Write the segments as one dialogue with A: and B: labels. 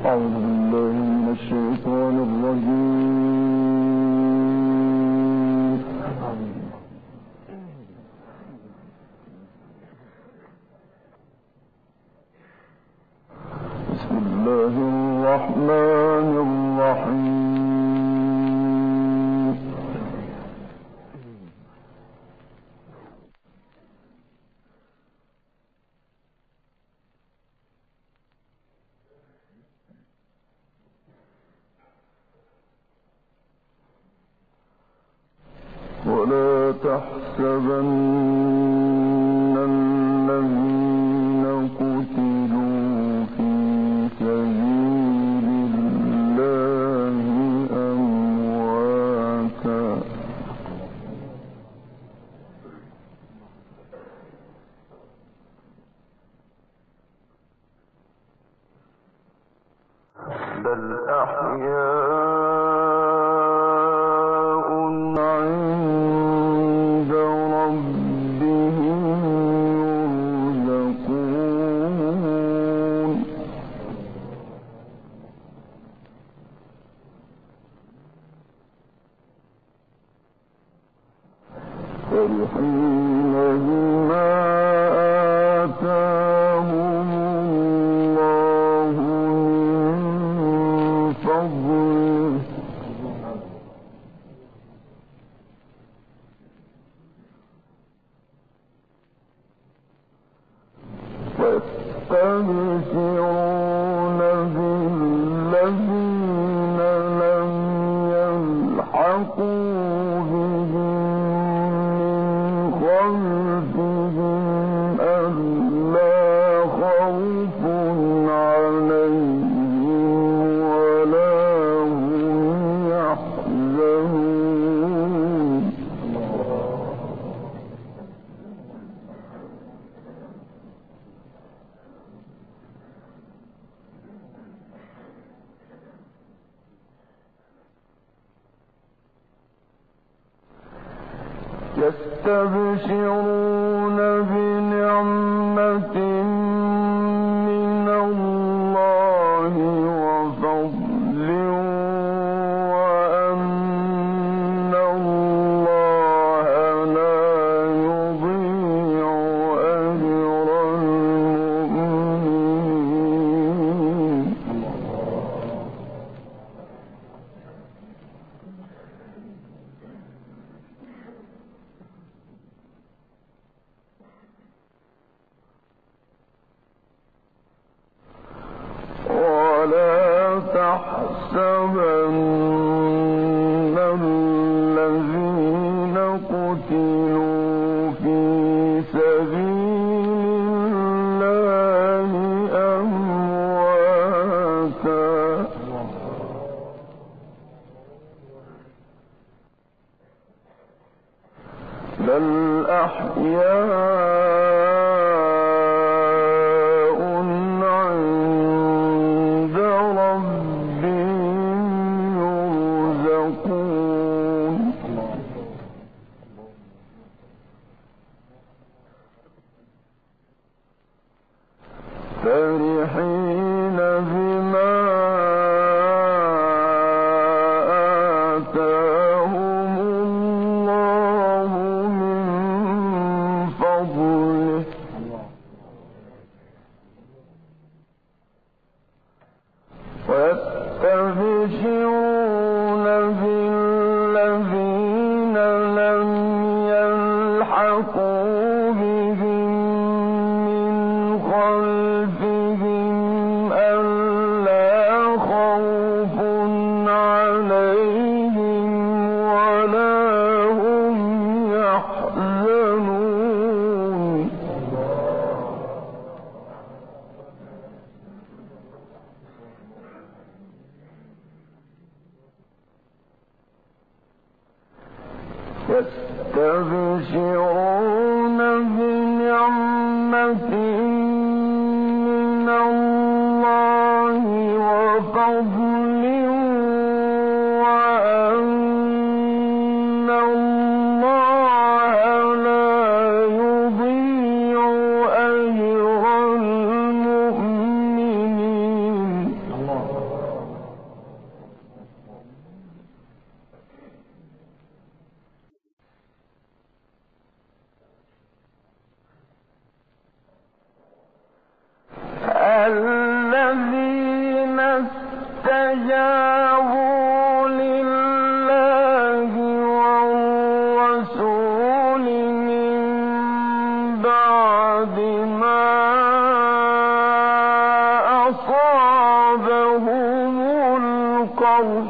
A: أعوذ بالله من الشيطان الرجيم. بسم الله الرحمن الرحيم. ولا تحسبن الذين قتلوا في سبيل الله أمواتا، بل أحياء عند ربهم يرزقون. فرحين بما آتاهم الله من فضله ويستبشرون بالذين لم يلحقوا بهم خلفهم ألا خوف عليهم ولا هم يحزنون. يستبشرون بنعمة من الله وفضل وأن الله لا يضيع أجر المؤمنين. ولا تحسبن الذين قتلوا في سبيل الله أمواتا، بل أحياء عند ربهم يرزقون. فرحين بما آتاهم الله من فضله ويستبشرون بالذين لم يلحقوا بهم من خلفهم ألا خوف عليهم ولا هم يحزنون. يستبشرون بنعمة من الله وفضل وأن الله لا يضيع أجر المؤمنين. الذين استجابوا لله والرسول من بعد ما أصابهم القرح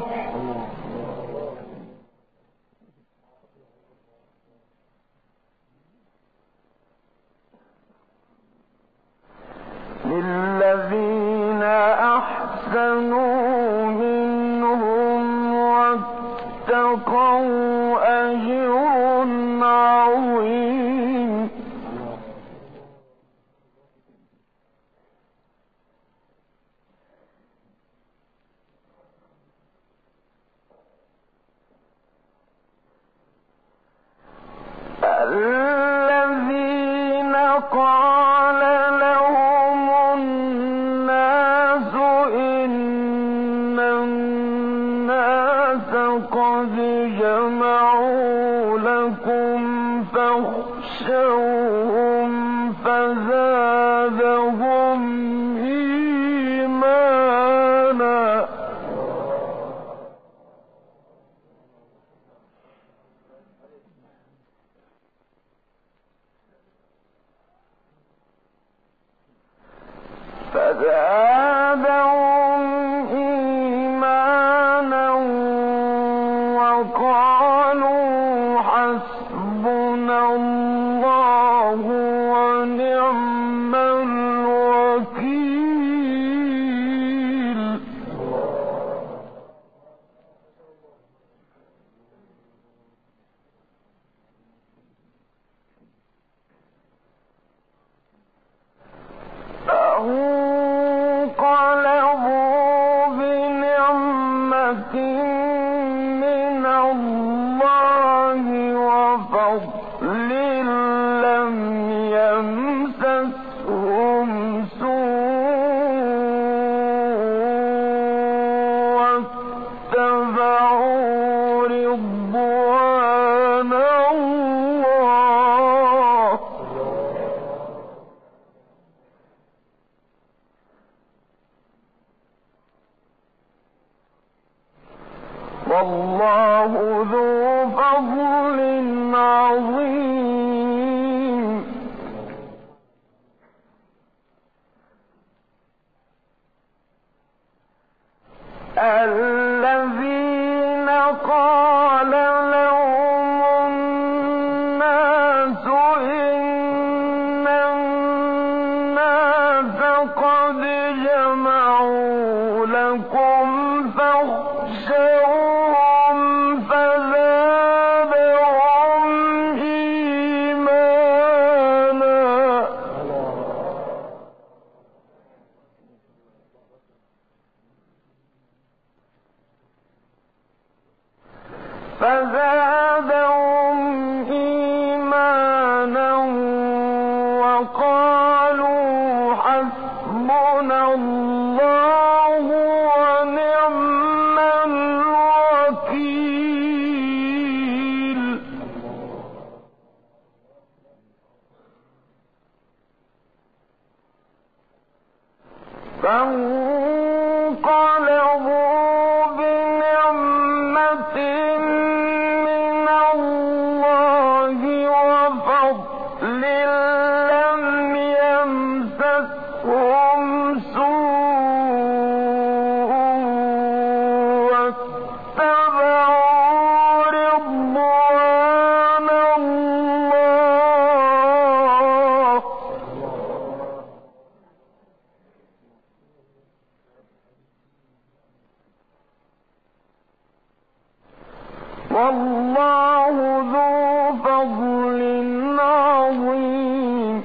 A: للذين أحسنوا منهم واتقوا أجر عظيم الذين قال لهم الناس إن الناس قد جمعوا لكم فاخشوهم فزادهم إيمانا وقالوا حسبنا الله ونعم الوكيل انقلبوا بنعمة من الله وفضل لم يمسسهم سوء واتبعوا رضوان الله والله ذو فضل عظيم الذين قال لهم الناس إن الناس قد جمعوا لكم فاخشوهم فزادهم إيمانا وقالوا حسبنا الله ونعم الوكيل فانقلبوا بنعمة من الله وفضل لم يمسسهم سوء واتبعوا رضوان الله والله ذو فضل عظيم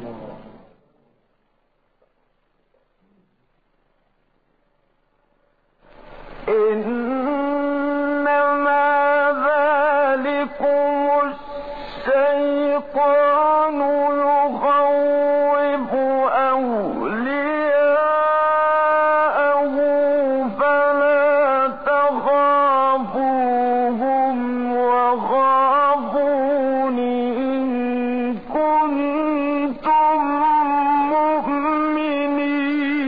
A: إنما ذلكم الشيطان يخوف أولياءه فلا تخافوهم وخافون إن كنتم مؤمنين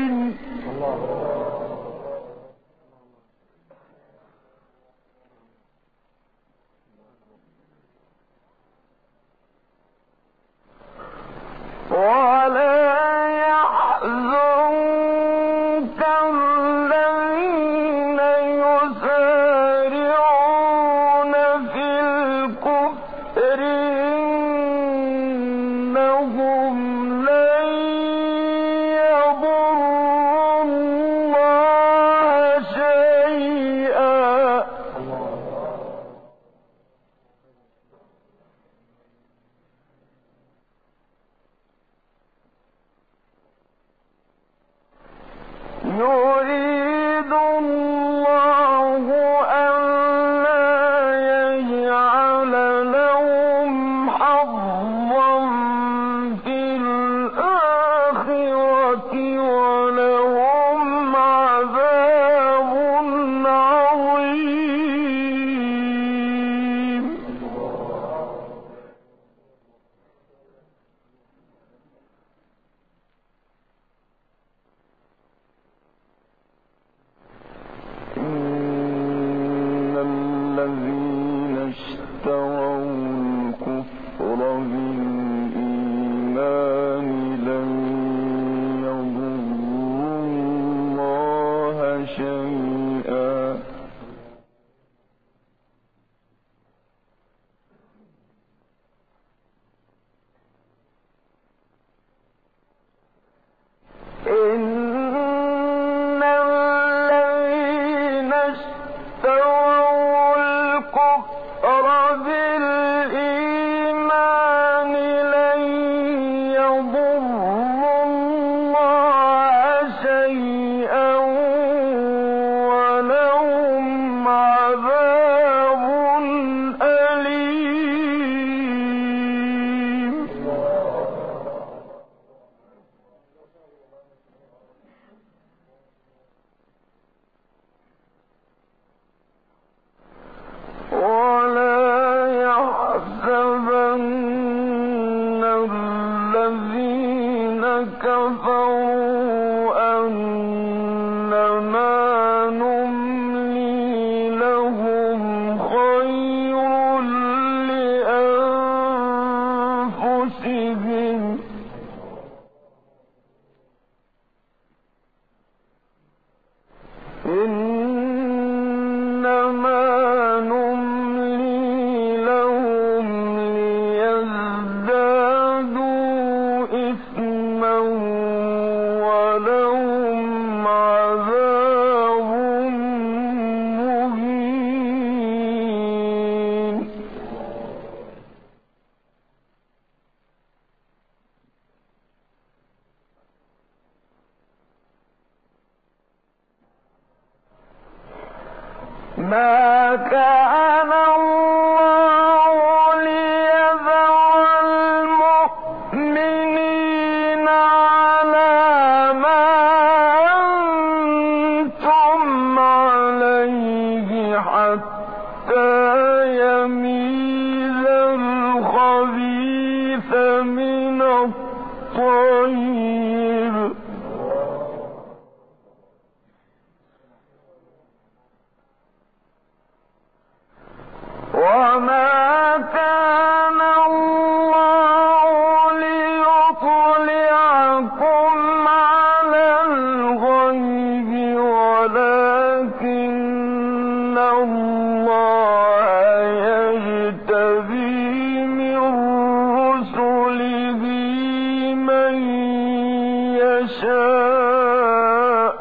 A: يريد الله ألا يجعل لهم حظا في الآخرة ولهم عذاب عظيم. إن الذين اشتروا الكفر بالإيمان لن يضروا الله شيئا إن الذين اشتروا الكفر بالإيمان لن يضروا الله شيئا ولهم عذاب أليم. ولا يحسبن الذين كفروا أنما نملي لهم خير لأنفسهم إنما نملي لهم ليزدادوا إثما ولهم عذاب مهين. ما كان الله ليذر المؤمنين على ما أنتم عليه حتى يميز الخبيث من الطيب وما كان الله ليطلعكم على الغيب ولكن الله يجتبي من رسله من يشاء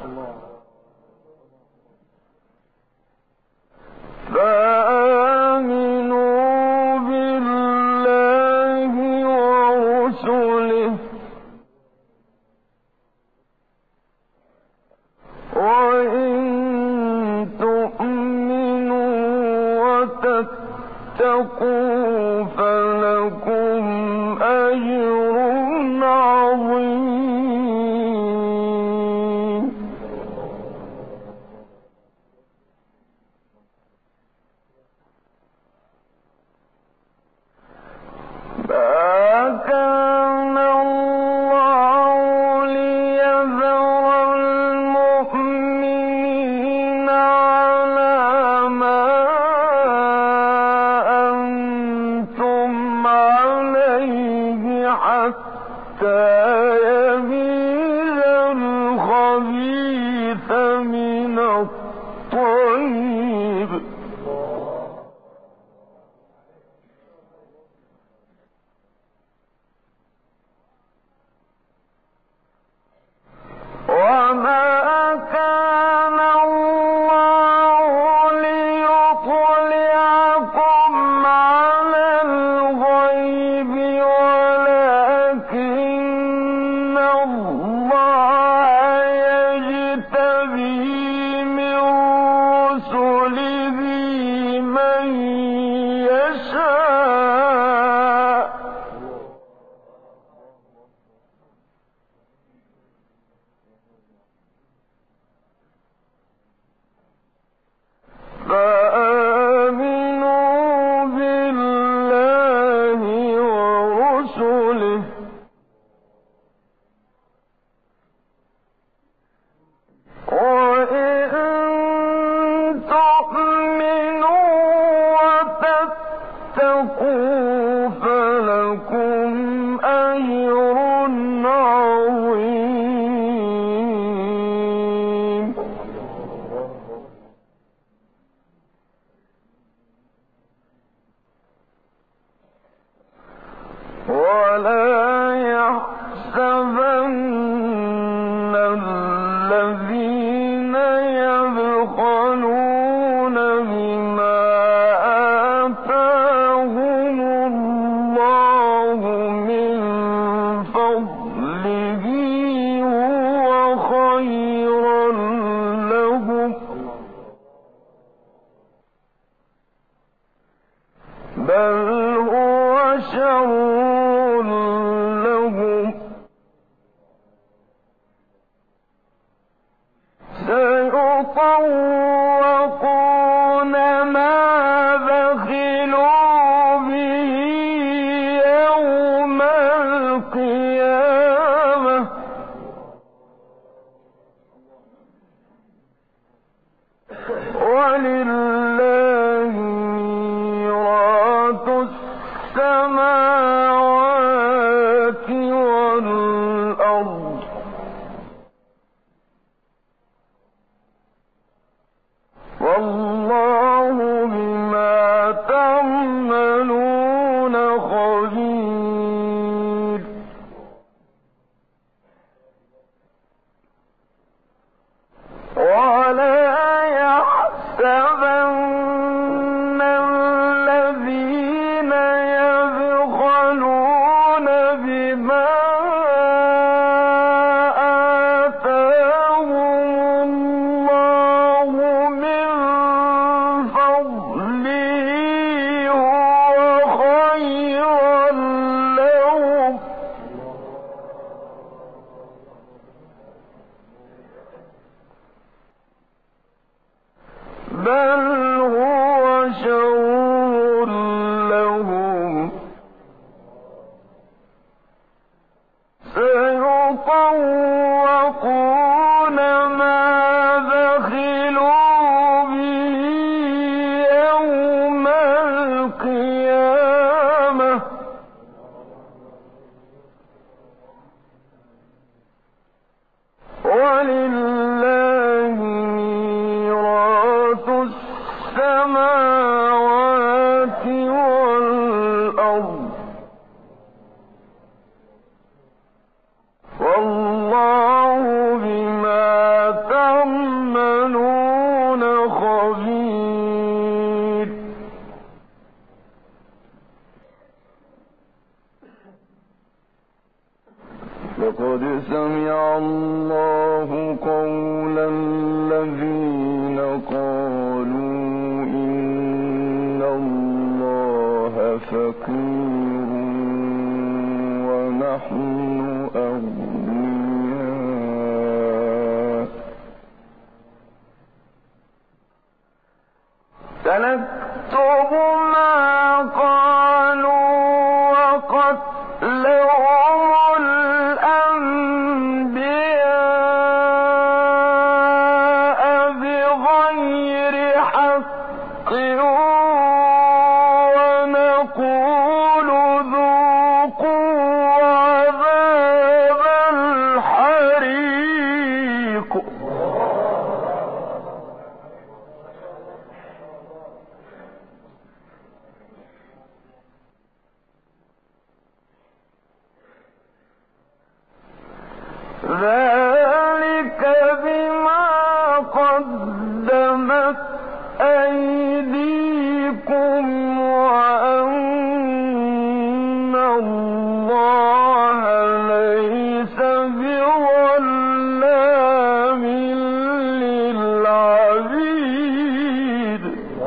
A: فآمنوا بالله ورسله وإن تؤمنوا وتتقوا فلكم أجر عظيم. ما كان الله ليذر المؤمنين على ما أنتم الذين يبخلون بما آتاهم الله من فضله هو خيرا لهم بل هو شر لهم سيطوقون ما بخلوا به يوم القيامة ولله ميراث السماوات والأرض والله بما تعملون خبير ولا يحسبن الذين يبخلون بما آتاهم الله من فضله هو خيرا لهم بل هو شر لهم سيطوقون ما بخلوا به يوم القيامة ولله ميراث السماوات والأرض والله بما تعملون خبير لقد سمع الله قول الذين قالوا إن الله فقير ونحن أغنياء سنكتب ما قالوا وقتلهم الأنبياء بغير حق ونقول ذوقوا عذاب الحريق ذلك بما قدمت أيديكم وأن الله ليس بظلام للعبيد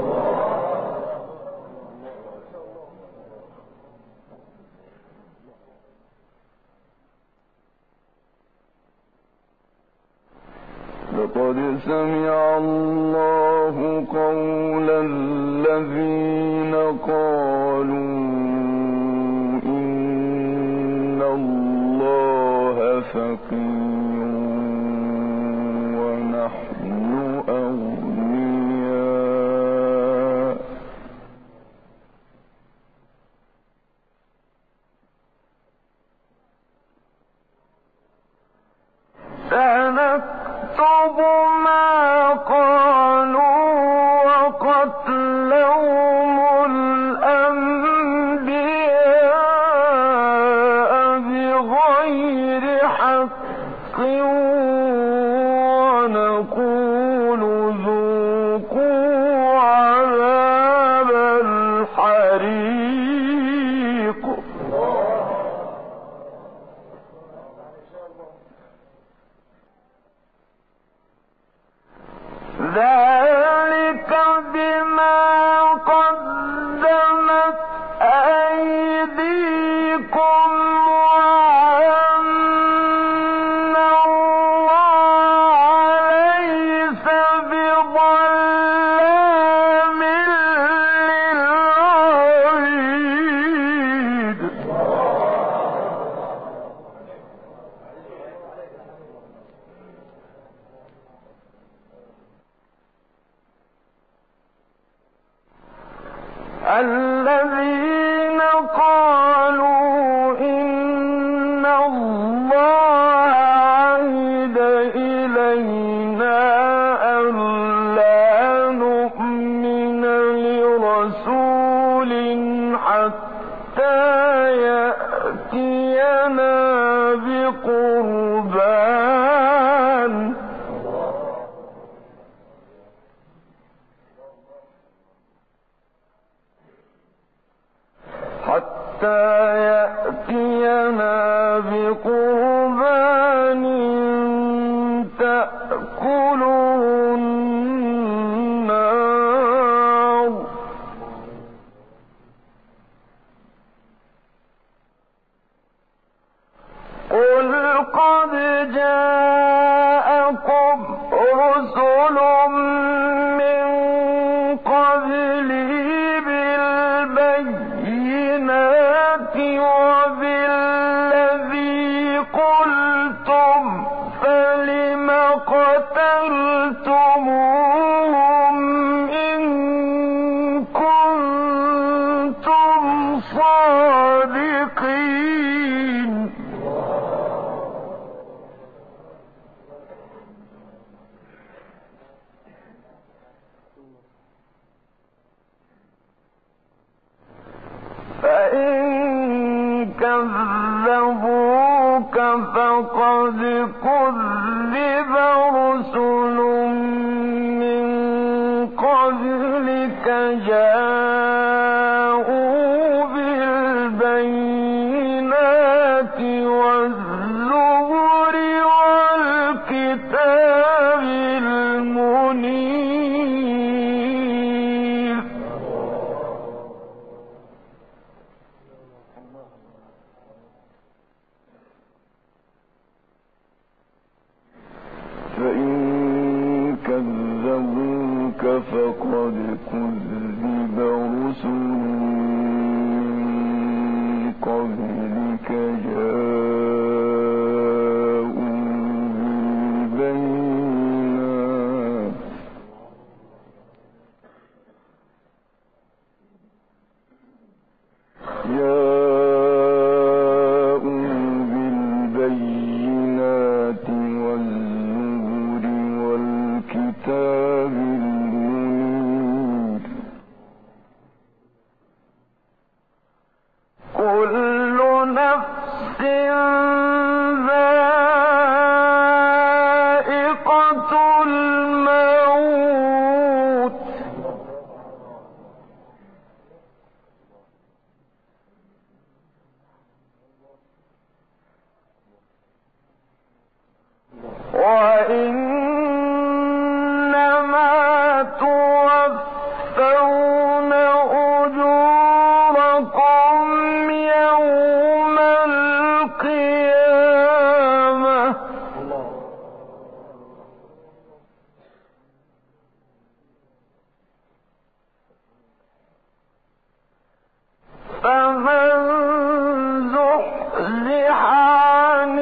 A: لقد سمع الله قول الذين قالوا إن الله فقير ونحن أغنياء سنكتب ما قالوا وقتلهم الأنبياء بغير حق ذلك بما قدمت أيديكم وأن الله ليس بظلام للعبيد. الذين قالوا إن الله عهد إلينا ألا نؤمن لرسول حتى يأتينا بقربان تأكله النار قل قد جاءكم رسل من قبلي بالبينات وبالذي قلتم فلم قتلتموهم إن كنتم صادقين. فإن كذبوك فقد كذب رسل من قبلك جاءوا بالبينات والزبر والكتاب المنير. فإن كذبوك فقد كذب رسل من قبلك جاءوا بالبينات والزبر والكتاب المنير. كل نفس ذائقة الموت وإنما توفون أجوركم يوم القيامة فمن زحزح عن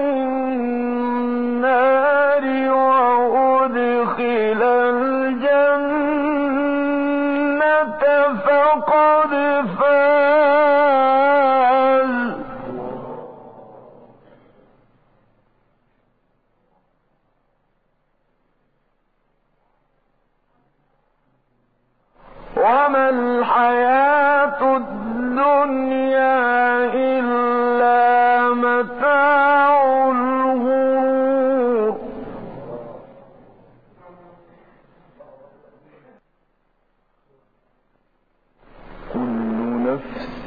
A: النار وأدخل الجنة فقد فاز. وما الحياة الدنيا إلا متاع الغرور. كل نفس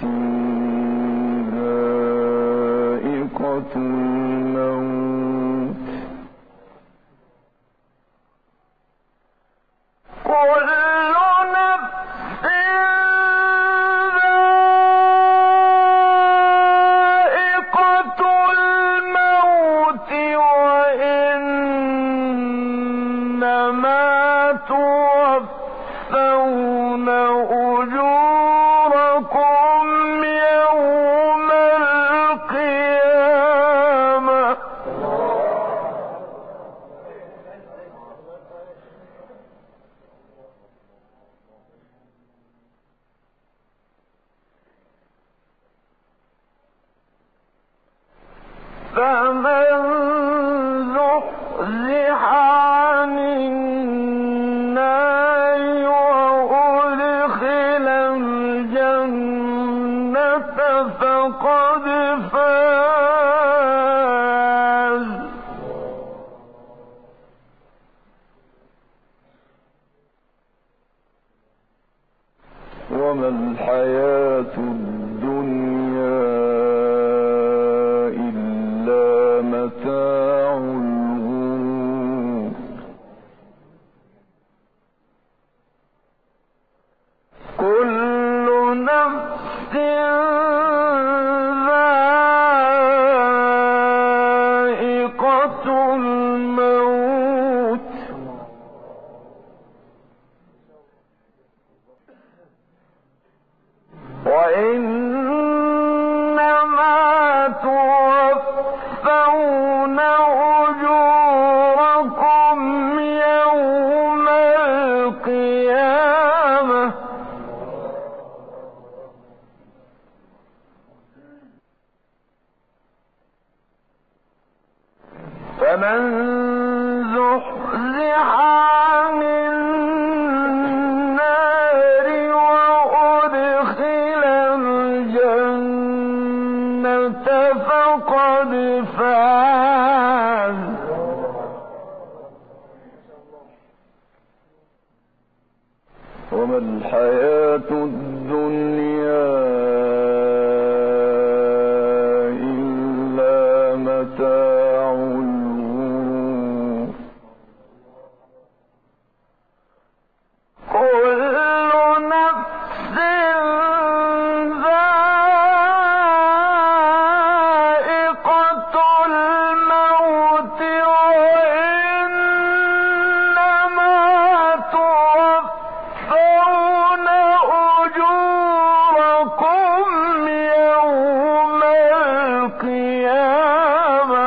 A: ذائقة الموت إنما توفون أجوركم يوم القيامة فمن زحزح عن النار وأدخل الجنة فقد فاز وما الحياة الدنيا إلا متاع الغرور كل نفس ذائقة الموت وإنما توفون أجوركم يوم القيامة فمن زحزح عن النار وأدخل الجنة فقد فاز وما الحياة الدنيا إلا متاع الغرور كل نفس ذائقة الموت وإنما توفون أجوركم يوم القيامة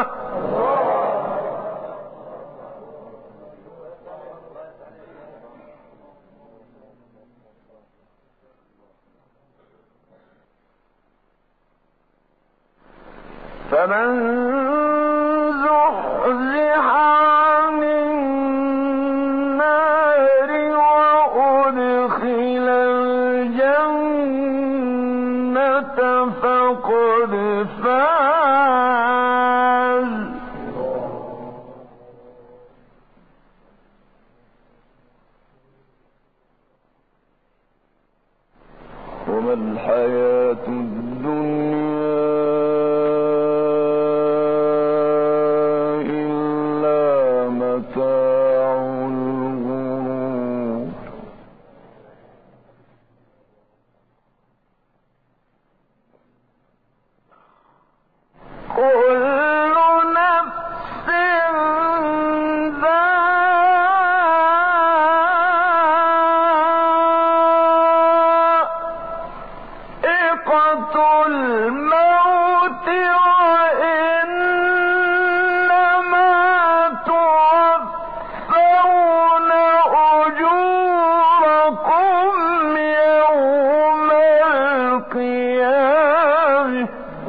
A: فمن زحزح عن النار وأدخل الجنة فقد فاز وما الحياة الدنيا إلا متاع الغرور كل نفس ذائقة الموت وإنما توفون أجوركم يوم القيامة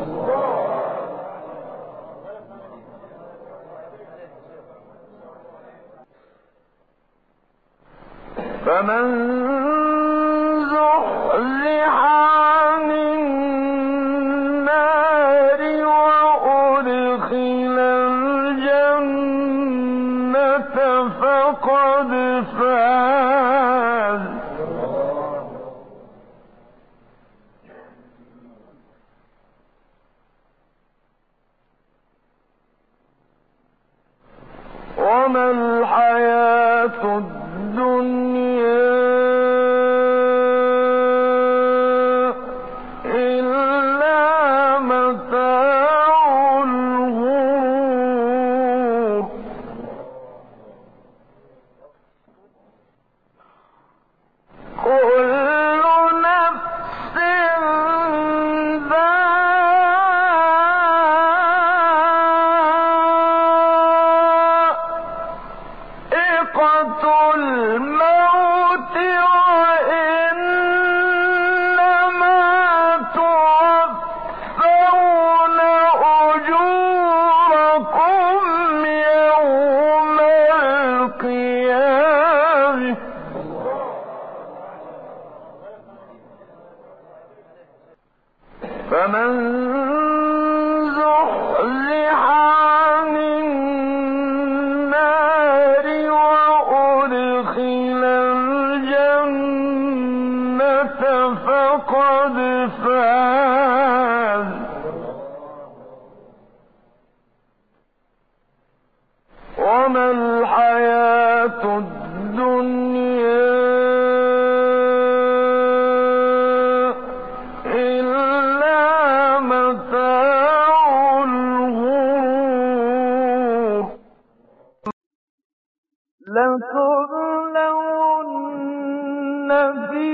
A: فمن زحزح عن النار وأدخل الجنة فقد فاز وما الحياة الدنيا إلا متاع الغرور الموت وإنما توفون أجوركم يوم القيامة فمن زحزح عن النار وأدخل الجنة فقد فاز وما الحياة الدنيا إلا متاع الغرور لتبلون في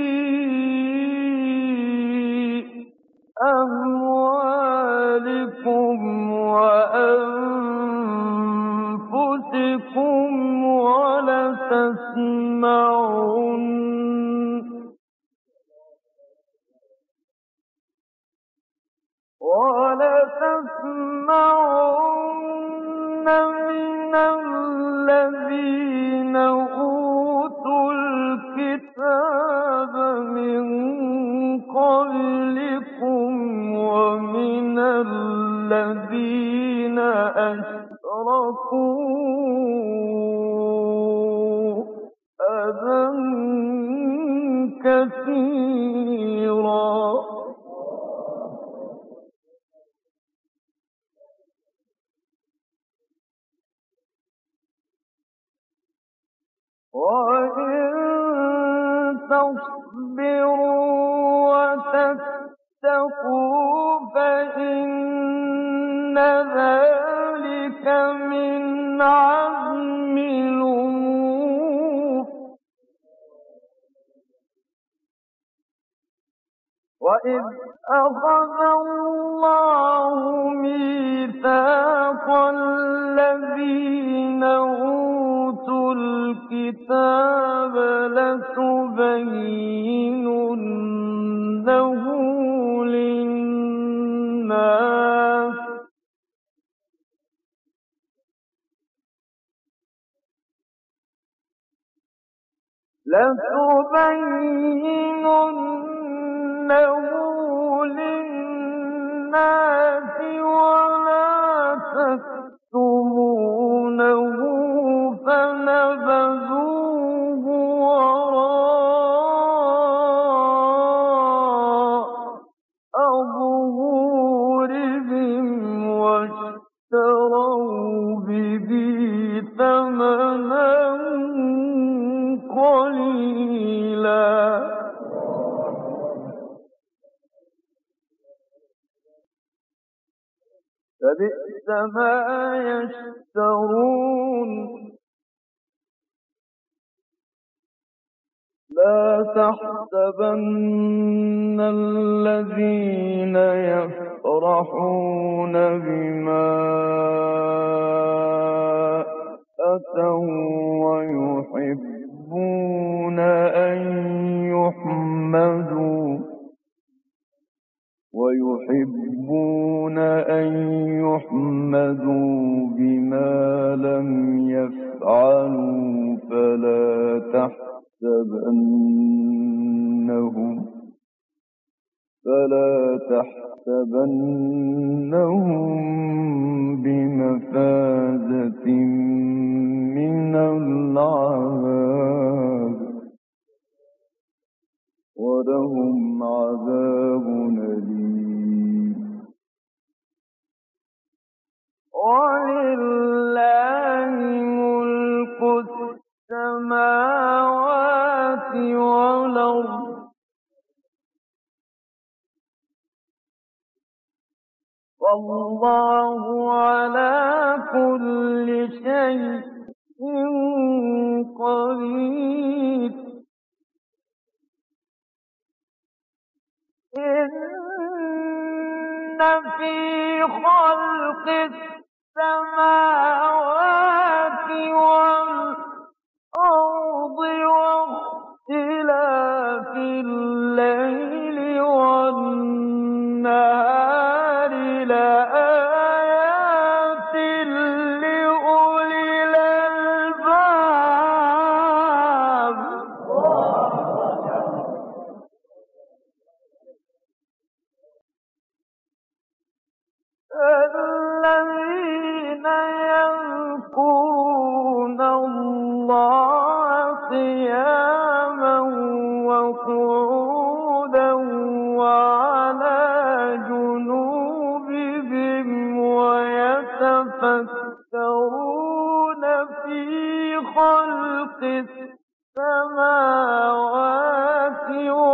A: أموالكم وأنفسكم ولتسمعن من الذين أوتوا الكتاب من قبلكم ومن الذين أشركوا أذى كثيرا وإن تصبروا وتتقوا فإن ذلك من عزم الأمور وإذ أخذ الله ميثاق الذين أوتوا الكتاب لتبيننه للناس ولا تكتمونه فنبذوه وراء ظهورهم واشتروا به ثمنا قليلا فبئس ما يشترون لا تحسبن الذين يفرحون بما أتوا ويحبون أن يحمدوا بما لم يفعلوا فلا تحسبنهم بمفازة من العذاب ولهم عذاب أليم ولله ملك السماوات والأرض والله على كل شيء قدير إن في خلق السماوات والأرض خلق السماوات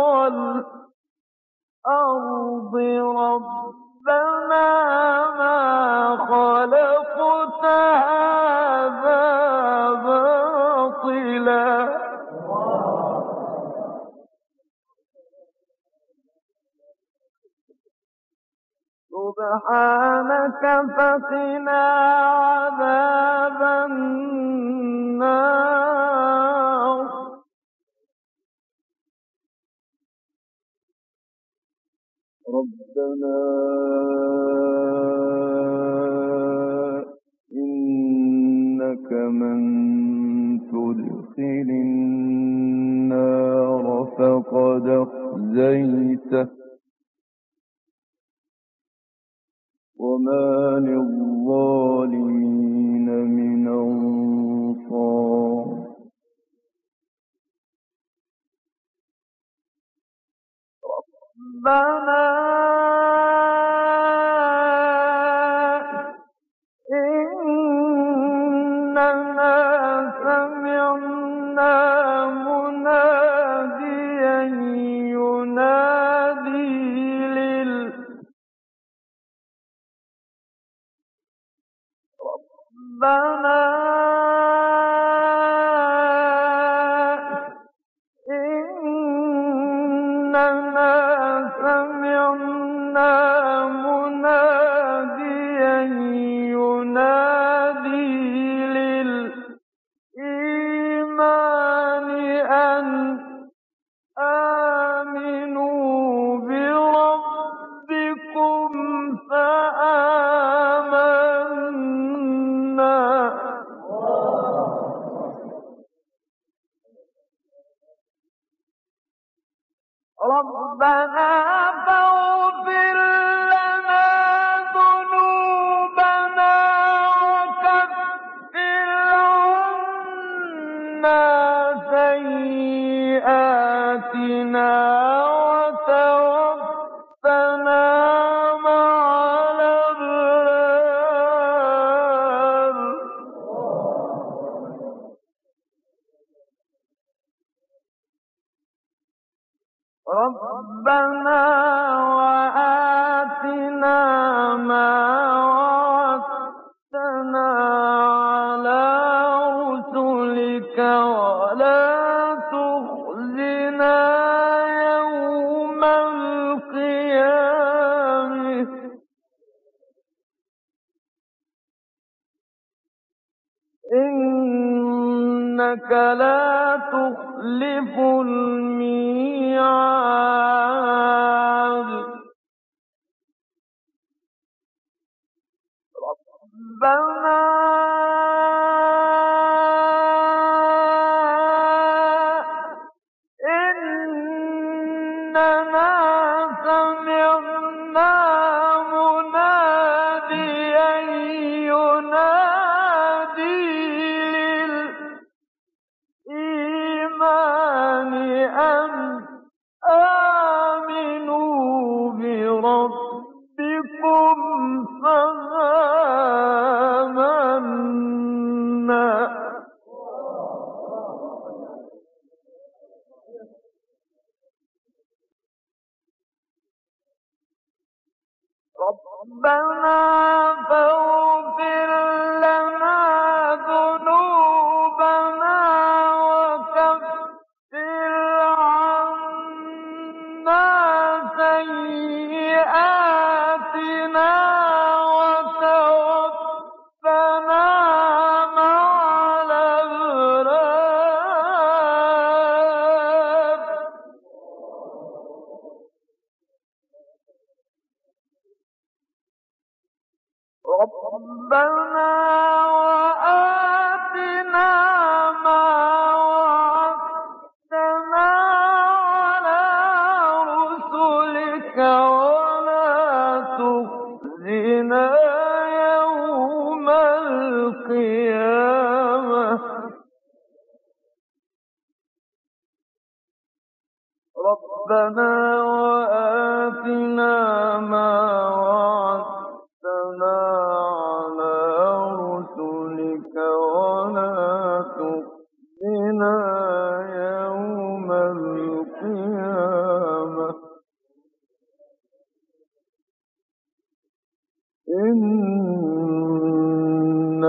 A: والأرض ربنا ما خلقت هذا باطلا سبحانك فقنا عذاب النار ربنا إنك من تدخل النار فقد أخزيته وما للظالمين من أنصار ربنا إننا سمعنا مناديا ينادي ربنا إننا سمعنا مناديا ينادي للإيمان أن آمنوا بربكم فآمنا ربنا فاغفر لنا ذنوبنا وكفر عنا سيئاتنا وتوفنا مع الأبرار ربنا وآتنا ما وعدتنا على رسلك ولا تخزنا يوم القيامة إنك لا تخلف الميعاد ربنا إننا سمعنا مناديا ينادي للإيمان أن آمنوا بربكم فآمنا ربنا فاغفر لنا ذنوبنا وكفر عنا سيئاتنا وتوفنا مع الأبرار ربنا وآتنا ما وعدتنا على رسلك ولا تخزنا يوم القيامة ربنا وآتنا ما وعدتنا على رسلك ولا تخزنا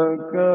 A: إِنَّكَ